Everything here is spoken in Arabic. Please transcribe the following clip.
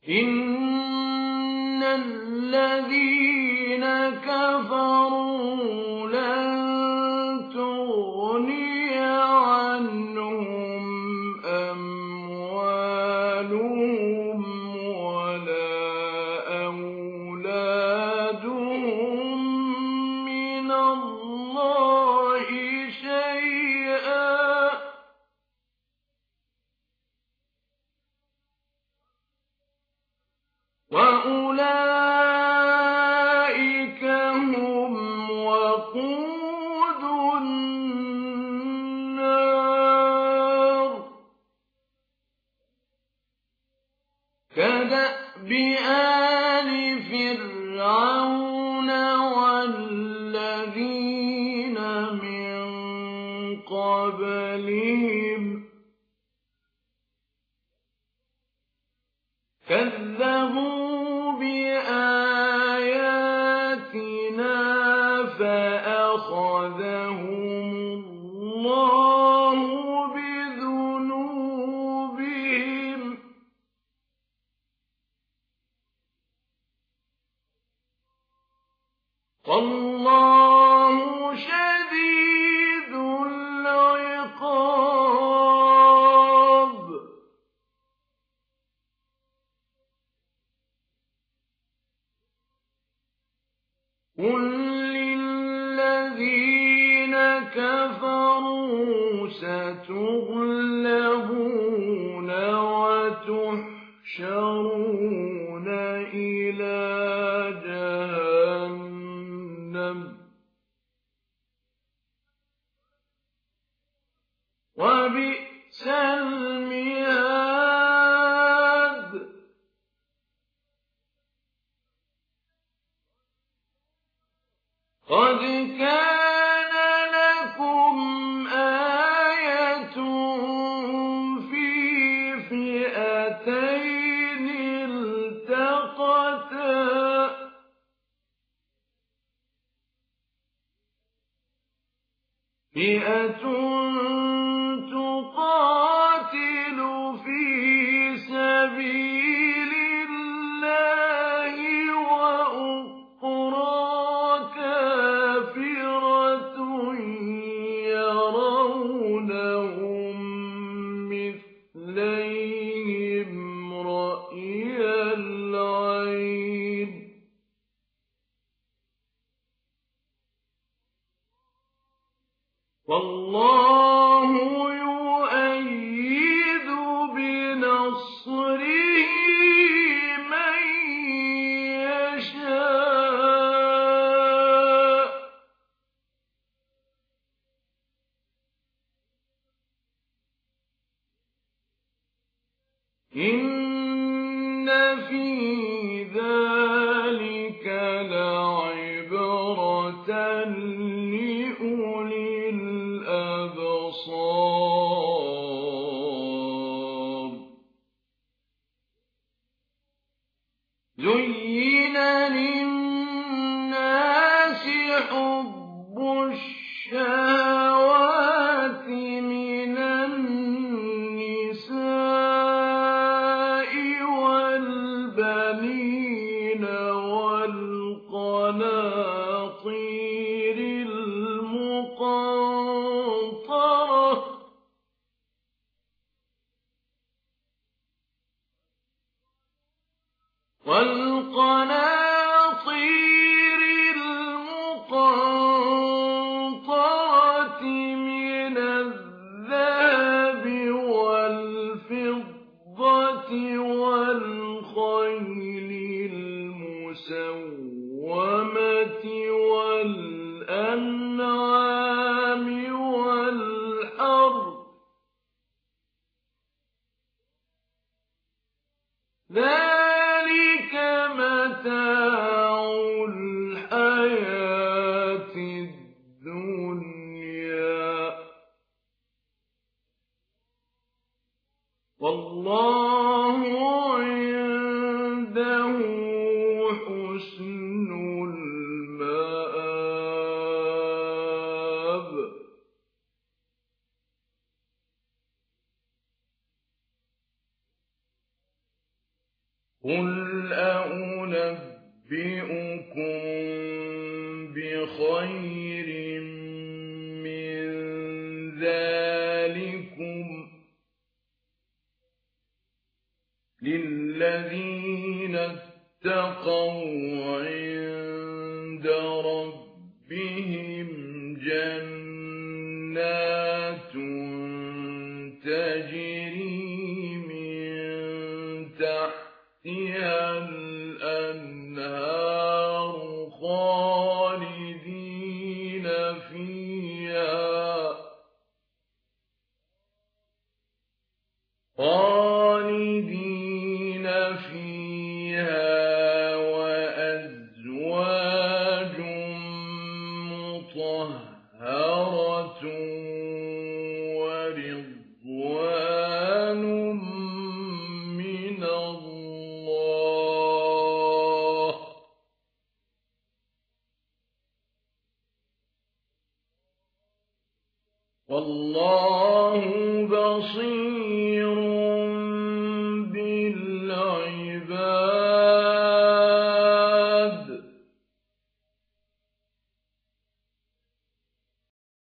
إِنَّ الَّذِينَ كَفَرُوا لَن تُغْنِيَ عَنْهُمْ أَمْوَالُهُمْ وَلَا أَوْلَادُهُم مِّنَ اللَّهِ شَيْئًا ۖ وَأُولَٰئِكَ هُمْ وَقُودُ النَّارِ كَدَأْبِ آلِ فِرْعَوْنَ وَالَّذِينَ مِن قَبْلِهِمْ كَذَّبُوا بِآيَاتِنَا فَأَخَذَهُمُ اللَّهُ بِذُنُوبِهِمْ ۗ وَاللَّهُ شَدِيدُ الْعِقَابِ. قُل لِّلَّذِينَ كَفَرُوا سَتُغْلَبُونَ وَتُحْشَرُونَ إِلَىٰ جَهَنَّمَ ۖ وَبِئْسَ الْمِهَادُ. قَدْ كَانَ لَكُمْ آيَةٌ فِي فِئَتَيْنِ الْتَقَتَا ۖ فِئَةٌ تُقَاتِلُ فِي سَبِيلِ اللَّهِ وَأُخْرَىٰ كَافِرَةٌ يَرَوْنَهُم مِّثْلَيْهِمْ رَأْيَ الْعَيْنِ ۚ وَاللَّهُ يُؤَيِّدُ بِنَصْرِهِ مَن يَشَاءُ ۗ إِنَّ فِي ذَٰلِكَ لَعِبْرَةً لِّأُولِي الْأَبْصَارِ. زُيِّنَ لِلنَّاسِ حُبُّ الشَّهَوَاتِ مِنَ النِّسَاءِ وَالْبَنِينَ وَالْقَنَاطِيرِ الْمُقَنطَرَةِ مِنَ الذَّهَبِ وَالْفِضَّةِ وَالْخَيْلِ الْمُسَوَّمَةِ وَالْأَنْعَامِ وَالْحَرْثِ ۗ ذَٰلِكَ مَتَاعُ الْحَيَاةِ الدُّنْيَا ۖ وَاللَّهُ عِندَهُ حُسْنُ الْمَآبِ. قُلْ أَؤُنَبِّئُكُم بِخَيْرٍ مِّن ذَٰلِكُمْ ۚ لِلَّذِينَ اتَّقَوْا عِندَ رَبِّهِمْ جَنَّاتٌ تَجْرِي مِن تَحْتِهَا الْأَنْهَارُ خَالِدِينَ فِيهَا وَأَزْوَاجٌ مُّطَهَّرَةٌ وَرِضْوَانٌ مِّنَ اللَّهِ ۗ وَاللَّهُ بَصِيرٌ